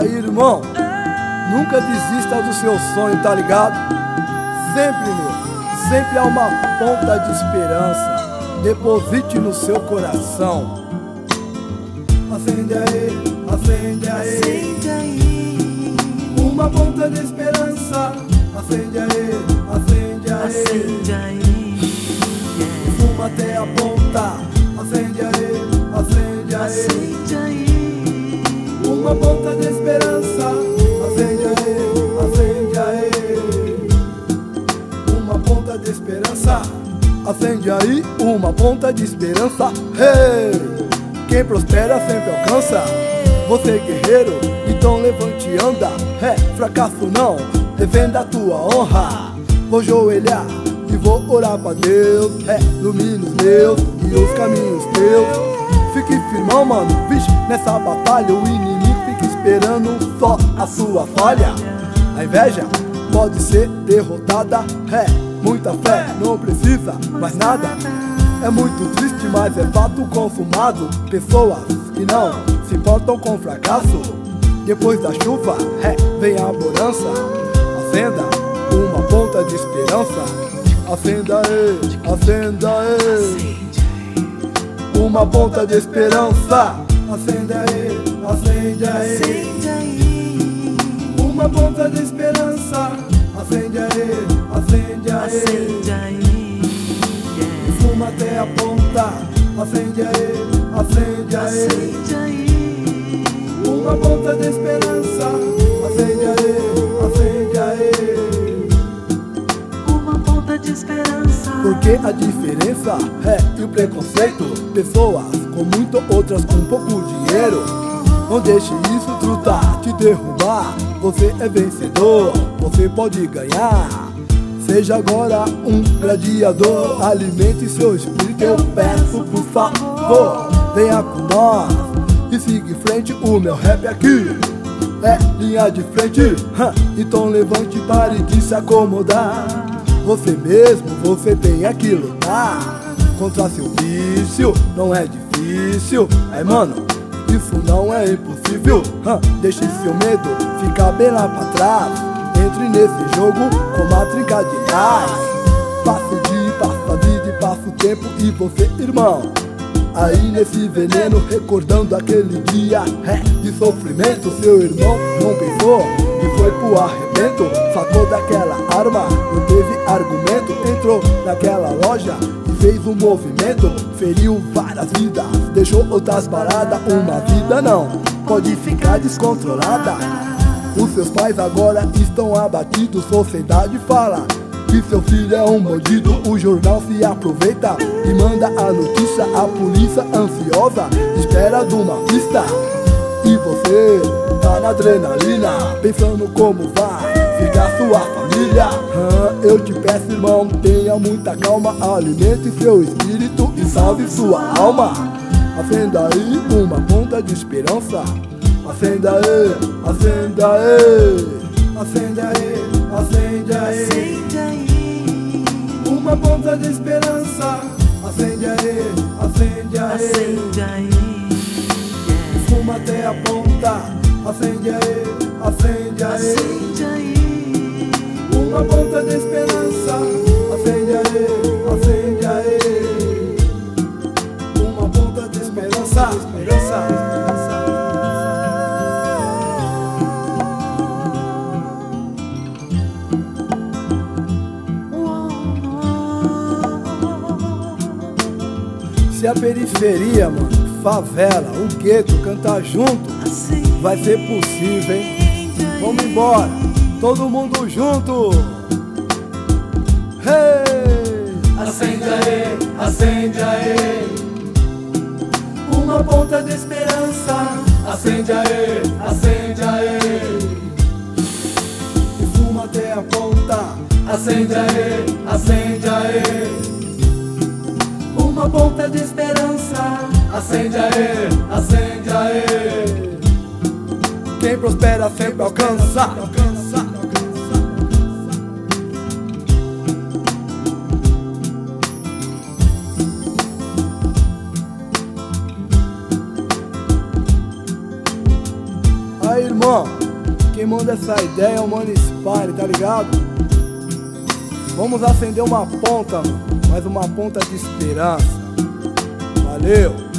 Aí, irmão, nunca desista do seu sonho, tá ligado? Sempre, meu, sempre há uma ponta de esperança. Deposite no seu coração. Acende aí, acende aí, acende aí, uma ponta de esperança. Acende aí, acende aí, acende aí, fuma até a ponta. Acende aí, acende aí, acende aí, uma ponta de esperança. Acende aí, acende aí, uma ponta de esperança. Acende aí, uma ponta de esperança. Hey! Quem prospera sempre alcança. Você guerreiro, então levante e anda. Fracasso não, defenda a tua honra. Vou joelhar e vou orar pra Deus. Ilumina os meus e os caminhos teus. Fique firmão, mano, vixe, nessa batalha. O inimigo fica esperando só a sua falha. A inveja pode ser derrotada. Muita fé, não precisa mais nada. É muito triste, mas é fato consumado. Pessoas que não se importam com fracasso. Depois da chuva, vem a bonança. Acenda uma ponta de esperança. Acenda aí, acenda aí, uma ponta de esperança. Acende aí, acende aí, acende aí, uma ponta de esperança. Acende aí, acende aí, acende aí, fuma até a ponta. Acende aí, acende aí, acende aí, uma ponta de esperança. Acende aí, acende aí, uma ponta de esperança. porque a diferença e o preconceito. Pessoas com muito, outras com pouco dinheiro. Não deixe isso trutar, te derrubar. Você é vencedor, você pode ganhar. Seja agora um gladiador. Alimente seu espírito, eu peço por favor. Venha com nós e siga em frente. O meu rap aqui é linha de frente. Então levante, pare de se acomodar. Você mesmo, você tem que lutar contra seu vício, não é difícil. Mano, isso não é impossível. Deixe seu medo ficar bem lá pra trás. Entre nesse jogo como a trinca de trás. Passa o dia, passa a vida e passa o tempo. E você, irmão, aí nesse veneno, recordando aquele dia de sofrimento. Seu irmão não pensou e foi pro arrebento. Sacou daquela arma, não teve argumento. Entrou naquela loja e fez um movimento. Feriu várias vidas, deixou outras paradas. Uma vida não pode ficar descontrolada. Os seus pais agora estão abatidos. Sociedade fala que seu filho é um bandido. O jornal se aproveita e manda a notícia. A polícia ansiosa espera de uma pista. E você tá na adrenalina, pensando como vai ficar sua família. Eu te peço, irmão, tenha muita calma. Alimente seu espírito e salve sua alma. Acenda aí uma ponta de esperança. Acenda aí, acenda aí, acende aí, acende aí, Acende aí, uma ponta de esperança. Acende aí, acende aí, acende aí, fuma até a ponta. Acende aí, acende aí, acende aí, uma ponta de esperança. Acende aí, acende aí, uma ponta de esperança. Esperança. Se a periferia, mano, favela, o gueto cantar junto, vai ser possível, hein? Vamos embora, todo mundo junto. Hey! Acende aí, uma ponta de esperança. Acende aí, e fuma até a ponta. Acende aí, uma ponta de esperança. Acende aí, quem prospera sempre alcança. Aí, irmão, essa ideia, mano, Spine, tá ligado? Vamos acender uma ponta, mano, mais uma ponta de esperança. Valeu!